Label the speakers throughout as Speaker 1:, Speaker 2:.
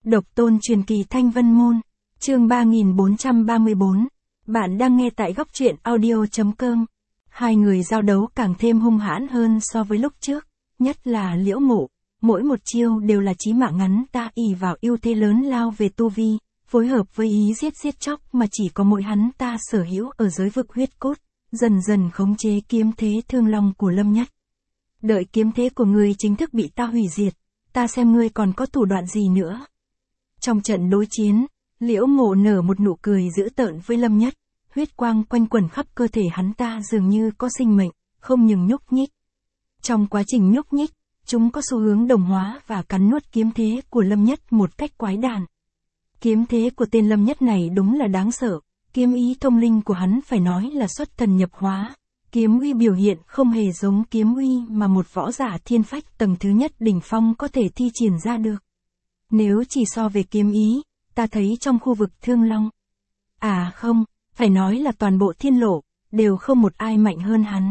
Speaker 1: Độc tôn truyền kỳ Thanh Vân Môn, chương 3434. Bạn đang nghe tại góc truyện audio.com. Hai người giao đấu càng thêm hung hãn hơn so với lúc trước, nhất là Liễu Mộ, mỗi một chiêu đều là chí mạng ngắn ta ỷ vào ưu thế lớn lao về tu vi, phối hợp với ý giết chóc mà chỉ có mỗi hắn ta sở hữu ở giới vực huyết cốt, dần dần khống chế kiếm thế thương long của Lâm Nhất. Đợi kiếm thế của ngươi chính thức bị ta hủy diệt, ta xem ngươi còn có thủ đoạn gì nữa. Trong trận đối chiến, Liễu Mộ nở một nụ cười dữ tợn với Lâm Nhất, huyết quang quanh quẩn khắp cơ thể hắn ta dường như có sinh mệnh, không ngừng nhúc nhích. Trong quá trình nhúc nhích, chúng có xu hướng đồng hóa và cắn nuốt kiếm thế của Lâm Nhất một cách quái đản. Kiếm thế của tên Lâm Nhất này đúng là đáng sợ, kiếm ý thông linh của hắn phải nói là xuất thần nhập hóa. Kiếm uy biểu hiện không hề giống kiếm uy mà một võ giả thiên phách tầng thứ nhất đỉnh phong có thể thi triển ra được. Nếu chỉ so về kiếm ý, ta thấy trong khu vực Thương Long. Không, phải nói là toàn bộ thiên lộ, đều không một ai mạnh hơn hắn.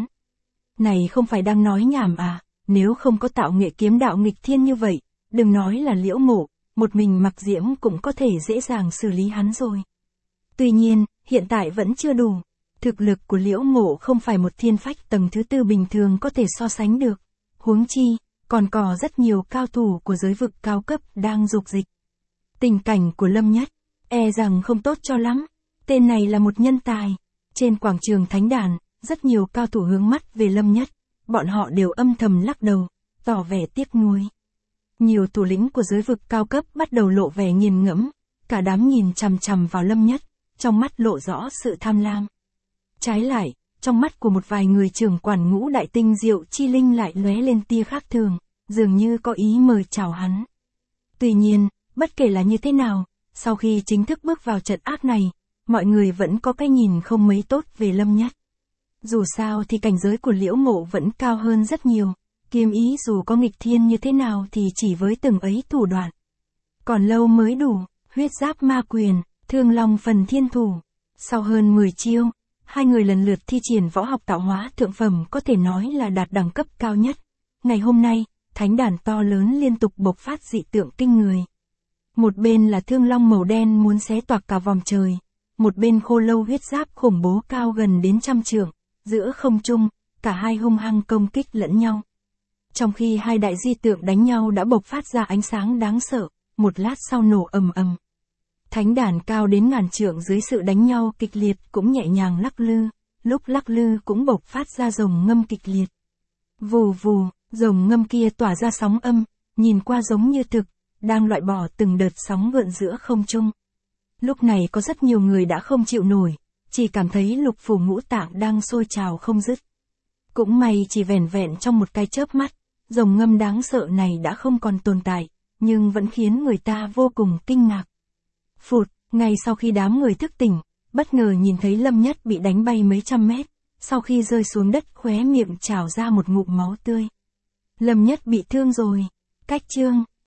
Speaker 1: Này không phải đang nói nhảm nếu không có tạo nghệ kiếm đạo nghịch thiên như vậy, đừng nói là Liễu Mộ, một mình Mặc Diễm cũng có thể dễ dàng xử lý hắn rồi. Tuy nhiên, hiện tại vẫn chưa đủ. Thực lực của Liễu Mộ không phải một thiên phách tầng thứ tư bình thường có thể so sánh được. Huống chi, còn có rất nhiều cao thủ của giới vực cao cấp đang dục dịch. Tình cảnh của Lâm Nhất, rằng không tốt cho lắm. Tên này là một nhân tài. Trên quảng trường Thánh Đàn, rất nhiều cao thủ hướng mắt về Lâm Nhất. Bọn họ đều âm thầm lắc đầu, tỏ vẻ tiếc nuối. Nhiều thủ lĩnh của giới vực cao cấp bắt đầu lộ vẻ nghiền ngẫm. Cả đám nhìn chằm chằm vào Lâm Nhất, trong mắt lộ rõ sự tham lam. Trái lại, trong mắt của một vài người trưởng quản ngũ đại tinh diệu chi linh lại lóe lên tia khác thường, dường như có ý mời chào hắn. Tuy nhiên, bất kể là như thế nào, sau khi chính thức bước vào trận ác này, mọi người vẫn có cái nhìn không mấy tốt về Lâm Nhất. Dù sao thì cảnh giới của Liễu Mộ vẫn cao hơn rất nhiều, kiếm ý dù có nghịch thiên như thế nào thì chỉ với từng ấy thủ đoạn. Còn lâu mới đủ, huyết giáp ma quyền, Thương Long phần thiên thủ. Sau hơn 10 chiêu, hai người lần lượt thi triển võ học tạo hóa thượng phẩm có thể nói là đạt đẳng cấp cao nhất. Ngày hôm nay, thánh đàn to lớn liên tục bộc phát dị tượng kinh người. Một bên là Thương Long màu đen muốn xé toạc cả vòng trời, một bên Khô Lâu huyết giáp khủng bố cao gần đến 100 trượng, giữa không trung, cả hai hung hăng công kích lẫn nhau. Trong khi hai đại di tượng đánh nhau đã bộc phát ra ánh sáng đáng sợ, một lát sau nổ ầm ầm. Thánh đàn cao đến ngàn trượng dưới sự đánh nhau kịch liệt cũng nhẹ nhàng lắc lư, lúc lắc lư cũng bộc phát ra rồng ngâm kịch liệt. Vù vù, rồng ngâm kia tỏa ra sóng âm, nhìn qua giống như thực, đang loại bỏ từng đợt sóng gợn giữa không trung. Lúc này có rất nhiều người đã không chịu nổi, chỉ cảm thấy lục phủ ngũ tạng đang sôi trào không dứt. Cũng may chỉ vẻn vẹn trong một cái chớp mắt, rồng ngâm đáng sợ này đã không còn tồn tại, nhưng vẫn khiến người ta vô cùng kinh ngạc. Phụt, ngay sau khi đám người thức tỉnh, bất ngờ nhìn thấy Lâm Nhất bị đánh bay mấy trăm mét, sau khi rơi xuống đất khóe miệng trào ra một ngụm máu tươi. Lâm Nhất bị thương rồi, cách chương.